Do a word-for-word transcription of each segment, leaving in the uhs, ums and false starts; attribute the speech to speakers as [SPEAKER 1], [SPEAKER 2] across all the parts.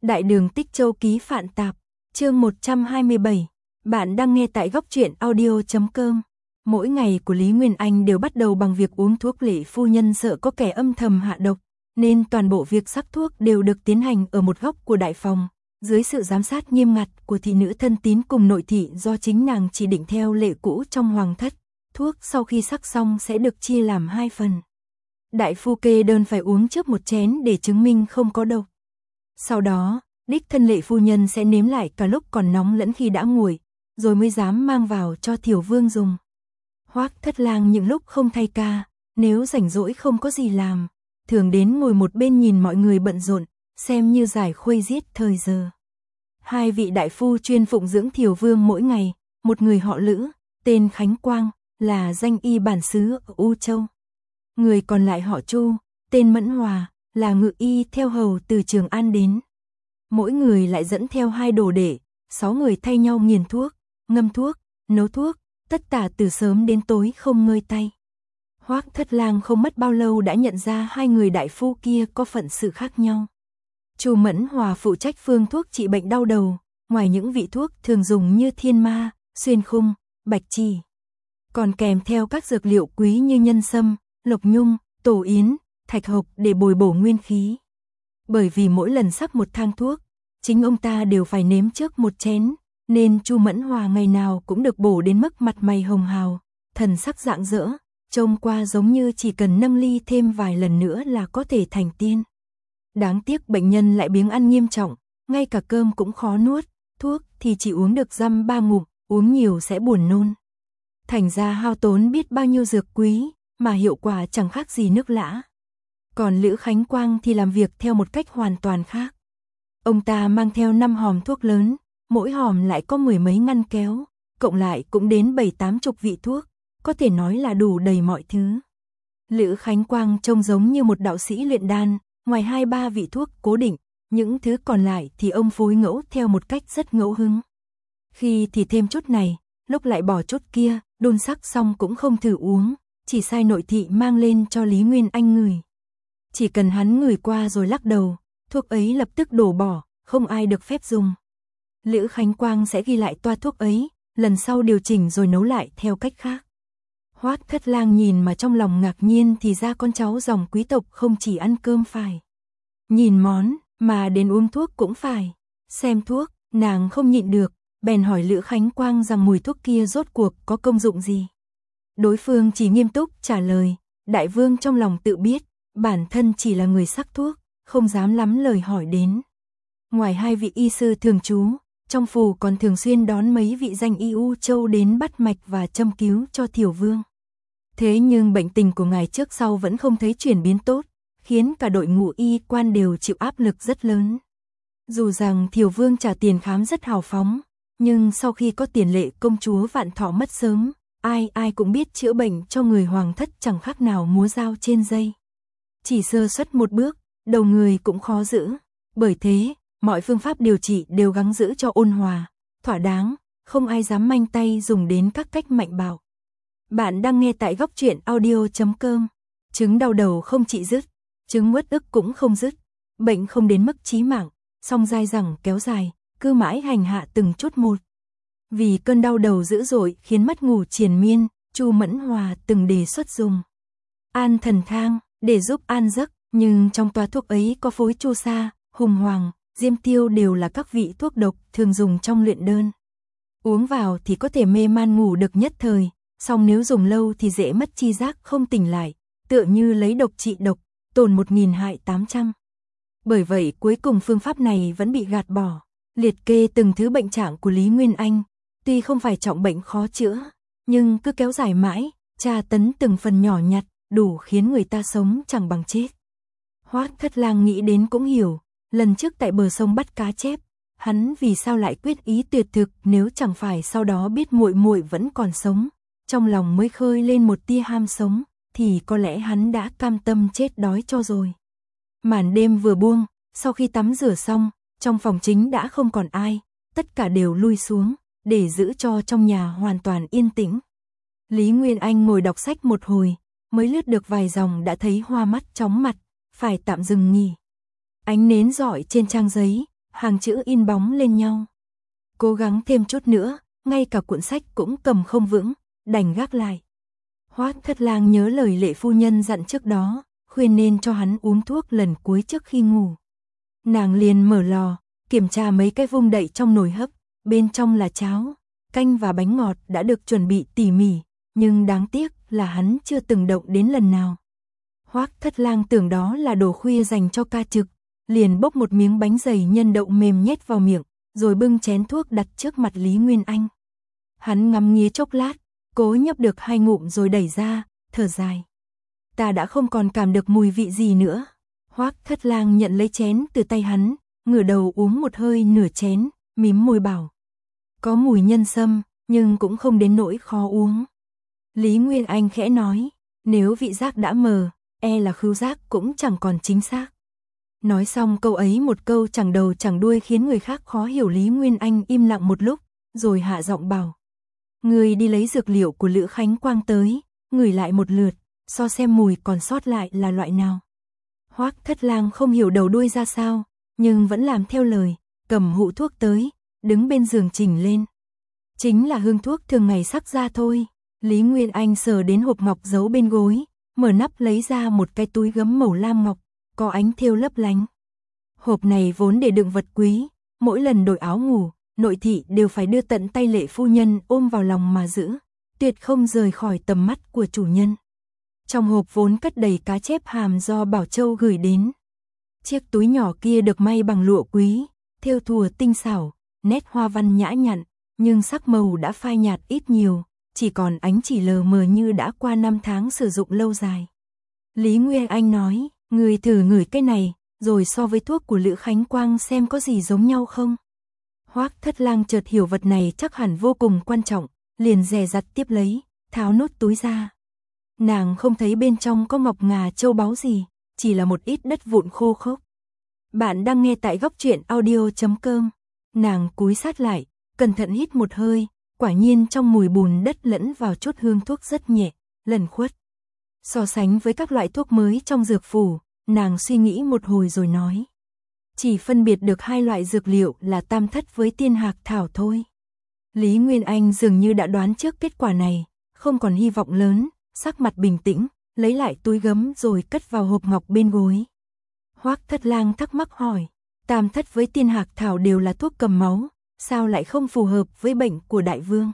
[SPEAKER 1] Đại đường Tích Châu ký Phạn Tạp, chương một trăm hai mươi bảy. Bạn đang nghe tại góc truyện audio chấm com. Mỗi ngày của Lý Nguyên Anh đều bắt đầu bằng việc uống thuốc. Lệ phu nhân sợ có kẻ âm thầm hạ độc, nên toàn bộ việc sắc thuốc đều được tiến hành ở một góc của đại phòng, dưới sự giám sát nghiêm ngặt của thị nữ thân tín cùng nội thị do chính nàng chỉ định theo lệ cũ trong hoàng thất. Thuốc sau khi sắc xong sẽ được chia làm hai phần. Đại phu kê đơn phải uống trước một chén để chứng minh không có độc. Sau đó, đích thân lệ phu nhân sẽ nếm lại cả lúc còn nóng lẫn khi đã nguội, rồi mới dám mang vào cho Thiểu Vương dùng. Hoắc Thất Lang những lúc không thay ca, nếu rảnh rỗi không có gì làm, thường đến ngồi một bên nhìn mọi người bận rộn, xem như giải khuây giết thời giờ. Hai vị đại phu chuyên phụng dưỡng Thiểu Vương mỗi ngày, một người họ Lữ, tên Khánh Quang, là danh y bản xứ ở U Châu. Người còn lại họ Chu, tên Mẫn Hòa, là ngự y theo hầu từ Trường An đến. Mỗi người lại dẫn theo hai đồ đệ, sáu người thay nhau nghiền thuốc, ngâm thuốc, nấu thuốc, tất tả từ sớm đến tối không ngơi tay. Hoắc Thất Lang không mất bao lâu đã nhận ra hai người đại phu kia có phận sự khác nhau. Chu Mẫn Hòa phụ trách phương thuốc trị bệnh đau đầu, ngoài những vị thuốc thường dùng như thiên ma, xuyên khung, bạch chỉ, còn kèm theo các dược liệu quý như nhân sâm, lộc nhung, tổ yến, thạch hộc để bồi bổ nguyên khí. Bởi vì mỗi lần sắc một thang thuốc, chính ông ta đều phải nếm trước một chén, nên Chu Mẫn Hòa ngày nào cũng được bổ đến mức mặt mày hồng hào, thần sắc rạng rỡ, trông qua giống như chỉ cần nâng ly thêm vài lần nữa là có thể thành tiên. Đáng tiếc bệnh nhân lại biếng ăn nghiêm trọng, ngay cả cơm cũng khó nuốt, thuốc thì chỉ uống được dăm ba ngụm, uống nhiều sẽ buồn nôn. Thành ra hao tốn biết bao nhiêu dược quý, mà hiệu quả chẳng khác gì nước lã. Còn Lữ Khánh Quang thì làm việc theo một cách hoàn toàn khác. Ông ta mang theo năm hòm thuốc lớn, mỗi hòm lại có mười mấy ngăn kéo, cộng lại cũng đến bảy tám chục vị thuốc, có thể nói là đủ đầy mọi thứ. Lữ Khánh Quang trông giống như một đạo sĩ luyện đan, ngoài hai ba vị thuốc cố định, những thứ còn lại thì ông phối ngẫu theo một cách rất ngẫu hứng. Khi thì thêm chút này, lúc lại bỏ chút kia, đun sắc xong cũng không thử uống, chỉ sai nội thị mang lên cho Lý Nguyên Anh ngửi. Chỉ cần hắn ngửi qua rồi lắc đầu, thuốc ấy lập tức đổ bỏ, không ai được phép dùng. Lữ Khánh Quang sẽ ghi lại toa thuốc ấy, lần sau điều chỉnh rồi nấu lại theo cách khác. Hoắc Thất Lang nhìn mà trong lòng ngạc nhiên, thì ra con cháu dòng quý tộc không chỉ ăn cơm phải nhìn món, mà đến uống thuốc cũng phải xem thuốc. Nàng không nhịn được, bèn hỏi Lữ Khánh Quang rằng mùi thuốc kia rốt cuộc có công dụng gì. Đối phương chỉ nghiêm túc trả lời, đại vương trong lòng tự biết, bản thân chỉ là người sắc thuốc, không dám lắm lời hỏi đến. Ngoài hai vị y sư thường trú, trong phủ còn thường xuyên đón mấy vị danh y U Châu đến bắt mạch và châm cứu cho Thiểu Vương. Thế nhưng bệnh tình của ngài trước sau vẫn không thấy chuyển biến tốt, khiến cả đội ngũ y quan đều chịu áp lực rất lớn. Dù rằng Thiểu Vương trả tiền khám rất hào phóng, nhưng sau khi có tiền lệ công chúa Vạn Thọ mất sớm, ai ai cũng biết chữa bệnh cho người hoàng thất chẳng khác nào múa dao trên dây. Chỉ sơ suất một bước, đầu người cũng khó giữ. Bởi thế, mọi phương pháp điều trị đều gắng giữ cho ôn hòa, thỏa đáng, không ai dám manh tay dùng đến các cách mạnh bạo. Bạn đang nghe tại góc truyện audio chấm com. Chứng đau đầu không trị dứt, chứng uất ức cũng không dứt, bệnh không đến mức chí mạng, song dai dẳng kéo dài, cứ mãi hành hạ từng chút một. Vì cơn đau đầu dữ dội khiến mất ngủ triền miên, Chu Mẫn Hòa từng đề xuất dùng an thần thang để giúp an giấc, nhưng trong toa thuốc ấy có phối chu sa, hùng hoàng, diêm tiêu đều là các vị thuốc độc thường dùng trong luyện đơn. Uống vào thì có thể mê man ngủ được nhất thời, song nếu dùng lâu thì dễ mất chi giác không tỉnh lại, tựa như lấy độc trị độc, tổn một nghìn hại tám trăm. Bởi vậy cuối cùng phương pháp này vẫn bị gạt bỏ. Liệt kê từng thứ bệnh trạng của Lý Nguyên Anh, tuy không phải trọng bệnh khó chữa, nhưng cứ kéo dài mãi, tra tấn từng phần nhỏ nhặt, đủ khiến người ta sống chẳng bằng chết. Hoắc Thất Lang nghĩ đến cũng hiểu, lần trước tại bờ sông bắt cá chép, hắn vì sao lại quyết ý tuyệt thực, nếu chẳng phải sau đó biết muội muội vẫn còn sống, trong lòng mới khơi lên một tia ham sống, thì có lẽ hắn đã cam tâm chết đói cho rồi. Màn đêm vừa buông, sau khi tắm rửa xong, trong phòng chính đã không còn ai, tất cả đều lui xuống, để giữ cho trong nhà hoàn toàn yên tĩnh. Lý Nguyên Anh ngồi đọc sách một hồi, mới lướt được vài dòng đã thấy hoa mắt chóng mặt, phải tạm dừng nghỉ. Ánh nến rọi trên trang giấy, hàng chữ in bóng lên nhau. Cố gắng thêm chút nữa, ngay cả cuộn sách cũng cầm không vững, đành gác lại. Hoắc Thất Lang nhớ lời Lệ phu nhân dặn trước đó, khuyên nên cho hắn uống thuốc lần cuối trước khi ngủ. Nàng liền mở lò, kiểm tra mấy cái vung đậy trong nồi hấp, bên trong là cháo, canh và bánh ngọt đã được chuẩn bị tỉ mỉ, nhưng đáng tiếc là hắn chưa từng động đến lần nào. Hoắc Thất Lang tưởng đó là đồ khuya dành cho ca trực, liền bốc một miếng bánh dày nhân đậu mềm nhét vào miệng, rồi bưng chén thuốc đặt trước mặt Lý Nguyên Anh. Hắn ngắm nghía chốc lát, cố nhấp được hai ngụm rồi đẩy ra, thở dài. Ta đã không còn cảm được mùi vị gì nữa. Hoắc Thất Lang nhận lấy chén từ tay hắn, ngửa đầu uống một hơi nửa chén, mím môi bảo. Có mùi nhân sâm, nhưng cũng không đến nỗi khó uống. Lý Nguyên Anh khẽ nói, nếu vị giác đã mờ, e là khứu giác cũng chẳng còn chính xác. Nói xong câu ấy một câu chẳng đầu chẳng đuôi khiến người khác khó hiểu. Lý Nguyên Anh im lặng một lúc, rồi hạ giọng bảo. Người đi lấy dược liệu của Lữ Khánh Quang tới, ngửi lại một lượt, so xem mùi còn sót lại là loại nào. Hoắc Thất Lang không hiểu đầu đuôi ra sao, nhưng vẫn làm theo lời, cầm hũ thuốc tới, đứng bên giường chỉnh lên. Chính là hương thuốc thường ngày sắc ra thôi. Lý Nguyên Anh sờ đến hộp ngọc giấu bên gối, mở nắp lấy ra một cái túi gấm màu lam ngọc, có ánh thêu lấp lánh. Hộp này vốn để đựng vật quý, mỗi lần đổi áo ngủ, nội thị đều phải đưa tận tay Lệ phu nhân ôm vào lòng mà giữ, tuyệt không rời khỏi tầm mắt của chủ nhân. Trong hộp vốn cất đầy cá chép hàm do Bảo Châu gửi đến. Chiếc túi nhỏ kia được may bằng lụa quý, thêu thùa tinh xảo, nét hoa văn nhã nhặn, nhưng sắc màu đã phai nhạt ít nhiều, chỉ còn ánh chỉ lờ mờ như đã qua năm tháng sử dụng lâu dài. Lý Nguyên Anh nói, người thử ngửi cái này, rồi so với thuốc của Lữ Khánh Quang xem có gì giống nhau không. Hoắc Thất Lang chợt hiểu vật này chắc hẳn vô cùng quan trọng, liền dè dặt tiếp lấy, tháo nốt túi ra. Nàng không thấy bên trong có ngọc ngà châu báu gì, chỉ là một ít đất vụn khô khốc. Bạn đang nghe tại góc truyện audio chấm com. Nàng cúi sát lại, cẩn thận hít một hơi, quả nhiên trong mùi bùn đất lẫn vào chút hương thuốc rất nhẹ, lẩn khuất. So sánh với các loại thuốc mới trong dược phủ, nàng suy nghĩ một hồi rồi nói. Chỉ phân biệt được hai loại dược liệu là tam thất với tiên hạc thảo thôi. Lý Nguyên Anh dường như đã đoán trước kết quả này, không còn hy vọng lớn, sắc mặt bình tĩnh, lấy lại túi gấm rồi cất vào hộp ngọc bên gối. Hoắc Thất Lang thắc mắc hỏi, tam thất với tiên hạc thảo đều là thuốc cầm máu, sao lại không phù hợp với bệnh của đại vương?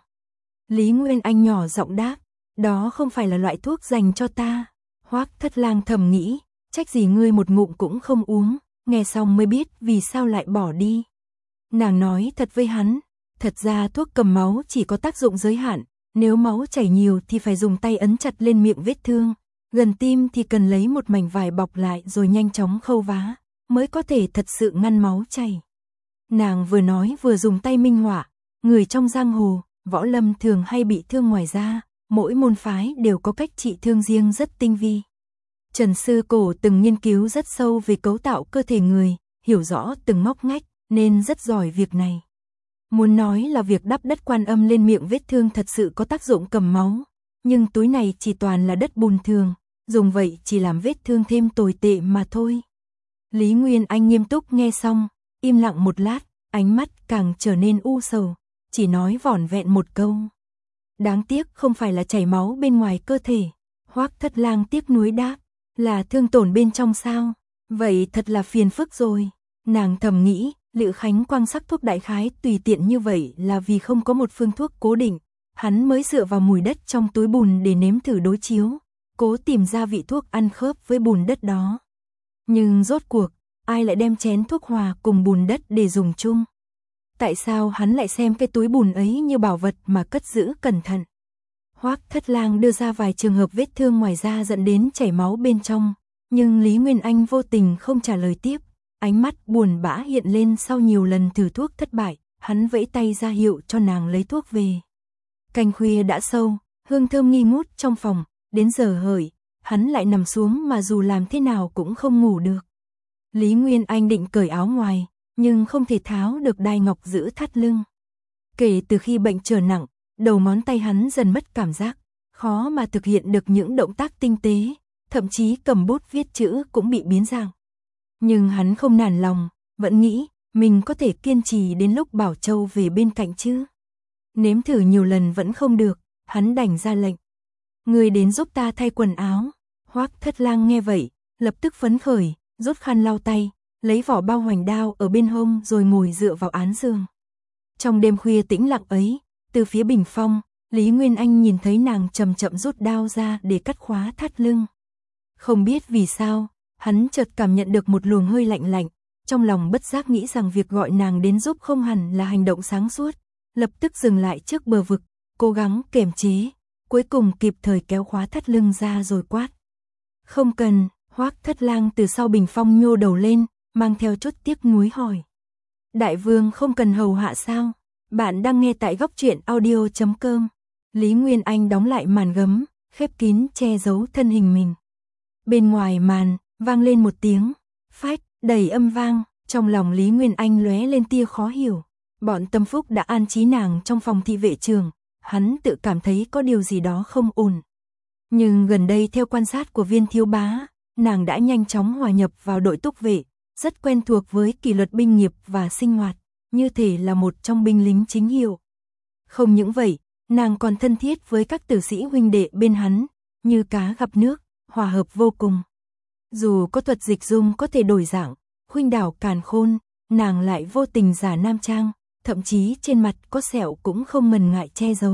[SPEAKER 1] Lý Nguyên Anh nhỏ giọng đáp, đó không phải là loại thuốc dành cho ta. Hoắc Thất Lang thầm nghĩ, trách gì ngươi một ngụm cũng không uống, nghe xong mới biết vì sao lại bỏ đi. Nàng nói thật với hắn, thật ra thuốc cầm máu chỉ có tác dụng giới hạn, nếu máu chảy nhiều thì phải dùng tay ấn chặt lên miệng vết thương, gần tim thì cần lấy một mảnh vải bọc lại rồi nhanh chóng khâu vá, mới có thể thật sự ngăn máu chảy. Nàng vừa nói vừa dùng tay minh họa, người trong giang hồ, võ lâm thường hay bị thương ngoài da, mỗi môn phái đều có cách trị thương riêng rất tinh vi. Trần Sư Cổ từng nghiên cứu rất sâu về cấu tạo cơ thể người, hiểu rõ từng ngóc ngách, nên rất giỏi việc này. Muốn nói là việc đắp đất Quan Âm lên miệng vết thương thật sự có tác dụng cầm máu, nhưng túi này chỉ toàn là đất bùn thường, dùng vậy chỉ làm vết thương thêm tồi tệ mà thôi. Lý Nguyên Anh nghiêm túc nghe xong, im lặng một lát, ánh mắt càng trở nên u sầu, chỉ nói vỏn vẹn một câu. Đáng tiếc không phải là chảy máu bên ngoài cơ thể. Hoắc Thất Lang tiếc nuối đáp, là thương tổn bên trong sao? Vậy thật là phiền phức rồi. Nàng thầm nghĩ, Lữ Khánh Quang sắc thuốc đại khái tùy tiện như vậy là vì không có một phương thuốc cố định, hắn mới dựa vào mùi đất trong túi bùn để nếm thử đối chiếu, cố tìm ra vị thuốc ăn khớp với bùn đất đó. Nhưng rốt cuộc, ai lại đem chén thuốc hòa cùng bùn đất để dùng chung? Tại sao hắn lại xem cái túi bùn ấy như bảo vật mà cất giữ cẩn thận? Hoắc Thất Lang đưa ra vài trường hợp vết thương ngoài da dẫn đến chảy máu bên trong, nhưng Lý Nguyên Anh vô tình không trả lời tiếp, ánh mắt buồn bã hiện lên sau nhiều lần thử thuốc thất bại, hắn vẫy tay ra hiệu cho nàng lấy thuốc về. Canh khuya đã sâu, hương thơm nghi ngút trong phòng, đến giờ hợi, hắn lại nằm xuống mà dù làm thế nào cũng không ngủ được. Lý Nguyên Anh định cởi áo ngoài, nhưng không thể tháo được đai ngọc giữ thắt lưng. Kể từ khi bệnh trở nặng, đầu ngón tay hắn dần mất cảm giác, khó mà thực hiện được những động tác tinh tế, thậm chí cầm bút viết chữ cũng bị biến dạng. Nhưng hắn không nản lòng, vẫn nghĩ, mình có thể kiên trì đến lúc Bảo Châu về bên cạnh chứ? Nếm thử nhiều lần vẫn không được, hắn đành ra lệnh. Người đến giúp ta thay quần áo. Hoắc Thất Lang nghe vậy, lập tức phấn khởi, rút khăn lau tay, lấy vỏ bao hoành đao ở bên hông rồi ngồi dựa vào án giường. Trong đêm khuya tĩnh lặng ấy, từ phía bình phong, Lý Nguyên Anh nhìn thấy nàng chậm chậm rút đao ra để cắt khóa thắt lưng. Không biết vì sao, hắn chợt cảm nhận được một luồng hơi lạnh lạnh, trong lòng bất giác nghĩ rằng việc gọi nàng đến giúp không hẳn là hành động sáng suốt, lập tức dừng lại trước bờ vực, cố gắng kiềm chế, cuối cùng kịp thời kéo khóa thắt lưng ra rồi quát. Không cần. Hoắc Thất Lang từ sau bình phong nhô đầu lên, mang theo chút tiếc nuối hỏi. Đại vương không cần hầu hạ sao? Bạn đang nghe tại góc truyện audio chấm com. Lý Nguyên Anh đóng lại màn gấm, khép kín che giấu thân hình mình. Bên ngoài màn, vang lên một tiếng, phách, đầy âm vang, trong lòng Lý Nguyên Anh lóe lên tia khó hiểu. Bọn Tâm Phúc đã an trí nàng trong phòng thị vệ trường, hắn tự cảm thấy có điều gì đó không ổn. Nhưng gần đây theo quan sát của Viên thiếu bá, nàng đã nhanh chóng hòa nhập vào đội túc vệ, rất quen thuộc với kỷ luật binh nghiệp và sinh hoạt, như thể là một trong binh lính chính hiệu. Không những vậy, nàng còn thân thiết với các tử sĩ huynh đệ bên hắn, như cá gặp nước, hòa hợp vô cùng. Dù có thuật dịch dung có thể đổi dạng, huynh đảo càn khôn, nàng lại vô tình giả nam trang, thậm chí trên mặt có sẹo cũng không ngần ngại che giấu.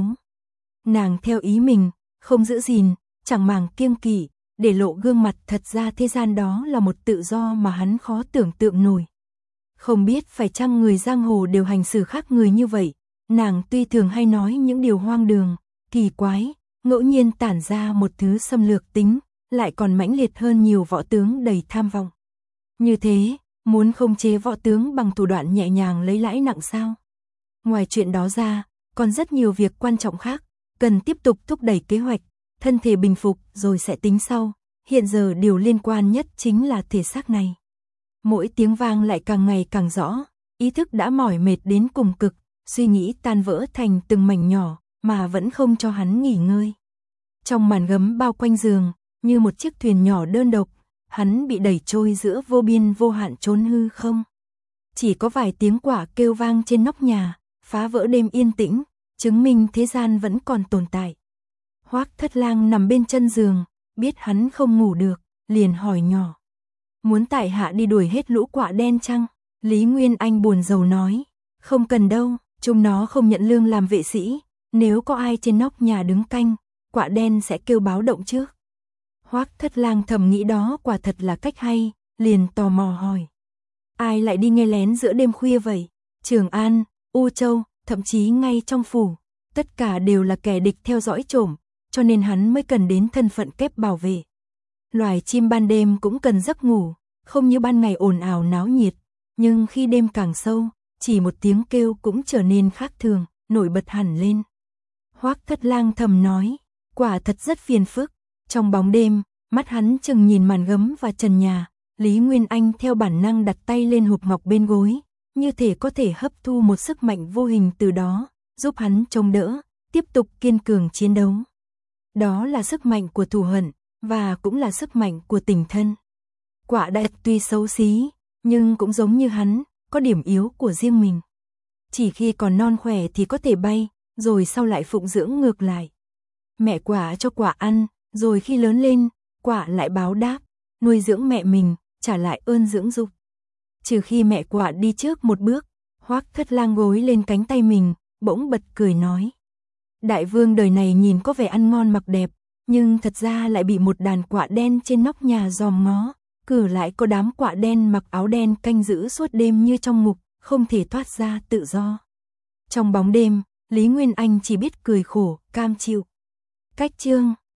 [SPEAKER 1] Nàng theo ý mình, không giữ gìn, chẳng màng kiêng kỵ, để lộ gương mặt thật ra thế gian đó là một tự do mà hắn khó tưởng tượng nổi. Không biết phải chăng người giang hồ đều hành xử khác người như vậy, nàng tuy thường hay nói những điều hoang đường, kỳ quái, ngẫu nhiên tản ra một thứ xâm lược tính, lại còn mãnh liệt hơn nhiều võ tướng đầy tham vọng. Như thế, muốn khống chế võ tướng bằng thủ đoạn nhẹ nhàng lấy lãi nặng sao? Ngoài chuyện đó ra, còn rất nhiều việc quan trọng khác, cần tiếp tục thúc đẩy kế hoạch, thân thể bình phục rồi sẽ tính sau, hiện giờ điều liên quan nhất chính là thể xác này. Mỗi tiếng vang lại càng ngày càng rõ, ý thức đã mỏi mệt đến cùng cực, suy nghĩ tan vỡ thành từng mảnh nhỏ, mà vẫn không cho hắn nghỉ ngơi. Trong màn gấm bao quanh giường, như một chiếc thuyền nhỏ đơn độc, hắn bị đẩy trôi giữa vô biên vô hạn chốn hư không. Chỉ có vài tiếng quả kêu vang trên nóc nhà, phá vỡ đêm yên tĩnh, chứng minh thế gian vẫn còn tồn tại. Hoắc Thất Lang nằm bên chân giường, biết hắn không ngủ được, liền hỏi nhỏ. Muốn tại hạ đi đuổi hết lũ quạ đen chăng? Lý Nguyên Anh buồn rầu nói. Không cần đâu, chúng nó không nhận lương làm vệ sĩ, nếu có ai trên nóc nhà đứng canh, quạ đen sẽ kêu báo động trước. Hoắc Thất Lang thầm nghĩ đó quả thật là cách hay, liền tò mò hỏi. Ai lại đi nghe lén giữa đêm khuya vậy? Trường An, U Châu, thậm chí ngay trong phủ, tất cả đều là kẻ địch theo dõi trộm, cho nên hắn mới cần đến thân phận kép bảo vệ. Loài chim ban đêm cũng cần giấc ngủ, không như ban ngày ồn ào náo nhiệt, nhưng khi đêm càng sâu, chỉ một tiếng kêu cũng trở nên khác thường, nổi bật hẳn lên. Hoắc Thất Lang thầm nói, quả thật rất phiền phức. Trong bóng đêm, mắt hắn chừng nhìn màn gấm và trần nhà, Lý Nguyên Anh theo bản năng đặt tay lên hộp ngọc bên gối, như thể có thể hấp thu một sức mạnh vô hình từ đó, giúp hắn chống đỡ, tiếp tục kiên cường chiến đấu. Đó là sức mạnh của thù hận, và cũng là sức mạnh của tình thân. Quạ đen tuy xấu xí, nhưng cũng giống như hắn, có điểm yếu của riêng mình. Chỉ khi còn non khỏe thì có thể bay, rồi sau lại phụng dưỡng ngược lại. Mẹ quạ cho quạ ăn, rồi khi lớn lên, quạ lại báo đáp, nuôi dưỡng mẹ mình, trả lại ơn dưỡng dục. Trừ khi mẹ quạ đi trước một bước, Hoắc Thất Lang gối lên cánh tay mình, bỗng bật cười nói. Đại vương đời này nhìn có vẻ ăn ngon mặc đẹp, nhưng thật ra lại bị một đàn quạ đen trên nóc nhà dòm ngó, cử lại có đám quạ đen mặc áo đen canh giữ suốt đêm như trong ngục, không thể thoát ra tự do. Trong bóng đêm, Lý Nguyên Anh chỉ biết cười khổ, cam chịu. Cách chương